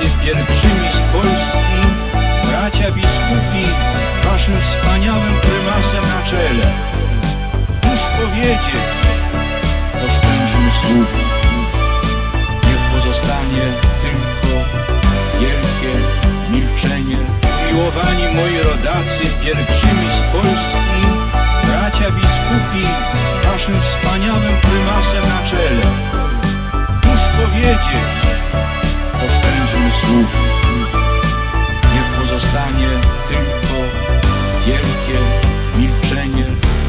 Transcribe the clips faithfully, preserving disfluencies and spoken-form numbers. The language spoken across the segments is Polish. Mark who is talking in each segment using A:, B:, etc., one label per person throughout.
A: rodacy, pielgrzymi z Polski, bracia biskupi, waszym wspaniałym prymasem na czele. Cóż powiedzieć, oszczędźmy słów. Niech pozostanie tylko wielkie milczenie. Umiłowani moi rodacy, pielgrzymi z Polski, bracia biskupi, waszym wspaniałym prymasem na czele. Cóż powiedzieć, oszczędźmy słów. Niech pozostanie tylko wielkie milczenie.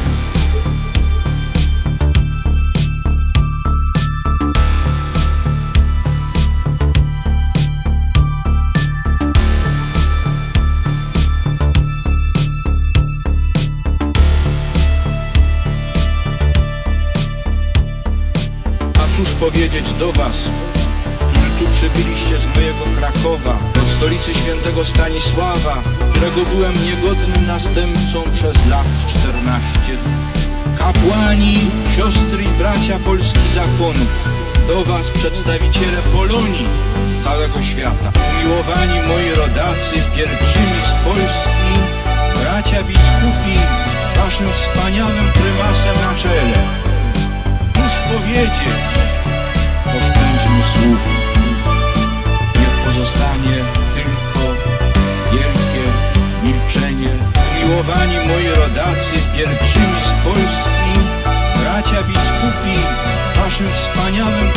A: Cóż powiedzieć do was, którzy tu przybyliście z mojego Krakowa, do stolicy świętego Stanisława, którego byłem niegodnym następcą przez lat czternaście. Kapłani, siostry i bracia polskich zakonów, do was przedstawiciele Polonii z całego świata. Umiłowani moi rodacy, pielgrzymi z Polski, bracia biskupi, waszym wspaniałym prymasem na czele. Cóż powiedzieć, oszczędźmy słów. Niech pozostanie tylko wielkie milczenie. Umiłowani moi rodacy, pielgrzymi z Polski, bracia biskupi, waszym wspaniałym